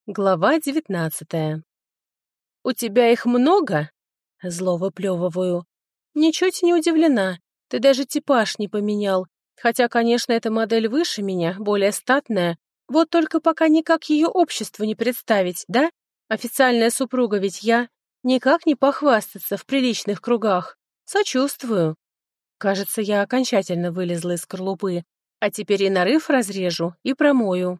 Глава 19. «У тебя их много?» Зло выплевываю. Ничуть не удивлена. Ты даже типаж не поменял. Хотя, конечно, эта модель выше меня, более статная. Вот только пока никак ее обществу не представить, да? Официальная супруга ведь я. Никак не похвастаться в приличных кругах. Сочувствую. Кажется, я окончательно вылезла из скорлупы. А теперь и нарыв разрежу, и промою.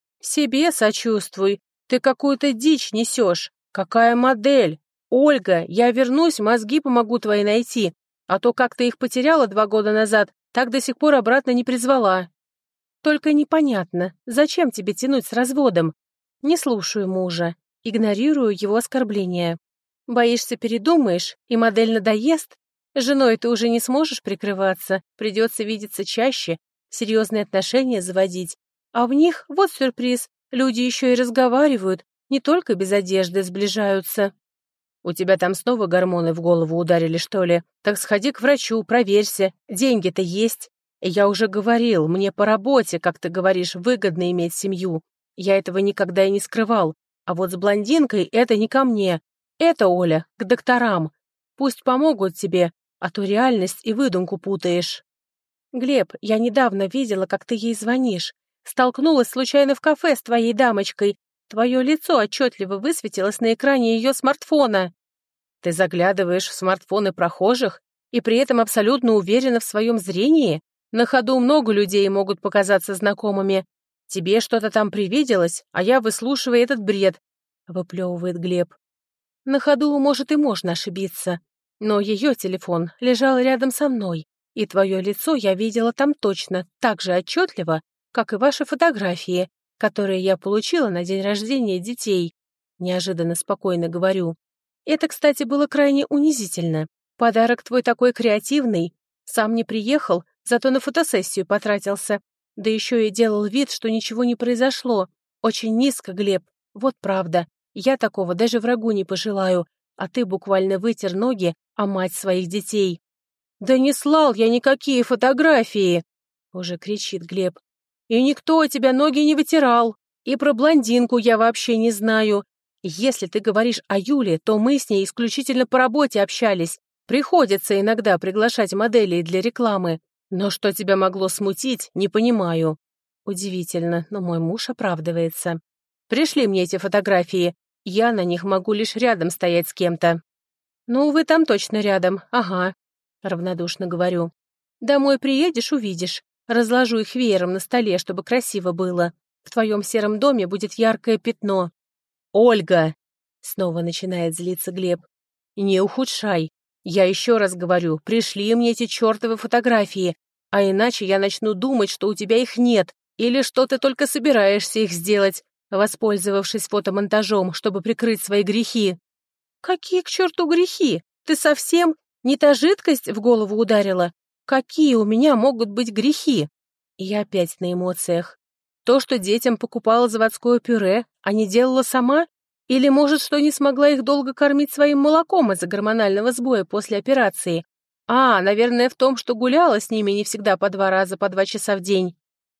Себе сочувствуй. Ты какую-то дичь несешь. Какая модель? Ольга, я вернусь, мозги помогу твои найти. А то, как ты их потеряла 2 года назад, так до сих пор обратно не призвала. Только непонятно, зачем тебе тянуть с разводом? Не слушаю мужа. Игнорирую его оскорбления. Боишься, передумаешь, и модель надоест? Женой ты уже не сможешь прикрываться, придется видеться чаще, серьезные отношения заводить. А в них, вот сюрприз, люди еще и разговаривают, не только без одежды сближаются. У тебя там снова гормоны в голову ударили, что ли? Так сходи к врачу, проверься, деньги-то есть. Я уже говорил, мне по работе, как ты говоришь, выгодно иметь семью. Я этого никогда и не скрывал. А вот с блондинкой это не ко мне. Это, Оля, к докторам. Пусть помогут тебе, а то реальность и выдумку путаешь. Глеб, я недавно видела, как ты ей звонишь. Столкнулась случайно в кафе с твоей дамочкой. Твое лицо отчетливо высветилось на экране ее смартфона. Ты заглядываешь в смартфоны прохожих и при этом абсолютно уверена в своем зрении? На ходу много людей могут показаться знакомыми. Тебе что-то там привиделось, а я выслушиваю этот бред, — выплевывает Глеб. На ходу, может, и можно ошибиться, но ее телефон лежал рядом со мной, и твое лицо я видела там точно, так же отчетливо, как и ваши фотографии, которые я получила на день рождения детей. Неожиданно спокойно говорю. Это, кстати, было крайне унизительно. Подарок твой такой креативный. Сам не приехал, зато на фотосессию потратился. Да еще и делал вид, что ничего не произошло. Очень низко, Глеб. Вот правда. Я такого даже врагу не пожелаю. А ты буквально вытер ноги о мать своих детей. «Да не слал я никакие фотографии!» Уже кричит Глеб. «И никто от тебя ноги не вытирал. И про блондинку я вообще не знаю. Если ты говоришь о Юле, то мы с ней исключительно по работе общались. Приходится иногда приглашать моделей для рекламы. Но что тебя могло смутить, не понимаю». Удивительно, но мой муж оправдывается. «Пришли мне эти фотографии. Я на них могу лишь рядом стоять с кем-то». «Ну, вы там точно рядом, ага», — равнодушно говорю. «Домой приедешь — увидишь. Разложу их веером на столе, чтобы красиво было. В твоем сером доме будет яркое пятно». «Ольга!» — снова начинает злиться Глеб. «Не ухудшай. Я еще раз говорю, пришли мне эти чертовы фотографии, а иначе я начну думать, что у тебя их нет, или что ты только собираешься их сделать, воспользовавшись фотомонтажом, чтобы прикрыть свои грехи». «Какие к черту грехи? Ты совсем не та жидкость в голову ударила? Какие у меня могут быть грехи?» И я опять на эмоциях. То, что детям покупала заводское пюре, а не делала сама? Или, может, что не смогла их долго кормить своим молоком из-за гормонального сбоя после операции? Наверное, в том, что гуляла с ними не всегда по 2 раза по 2 часа в день.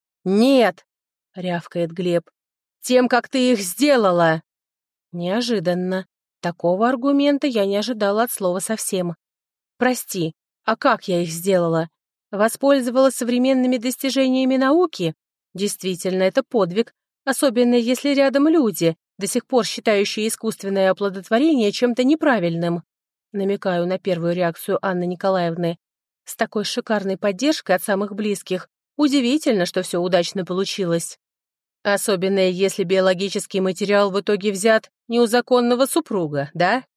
«Нет!» — рявкает Глеб. «Тем, как ты их сделала!» Неожиданно. Такого аргумента я не ожидала от слова совсем. «Прости, а как я их сделала? Воспользовалась современными достижениями науки? Действительно, это подвиг, особенно если рядом люди, до сих пор считающие искусственное оплодотворение чем-то неправильным». Намекаю на первую реакцию Анны Николаевны. С такой шикарной поддержкой от самых близких удивительно, что все удачно получилось. Особенно если биологический материал в итоге взят не у законного супруга, да?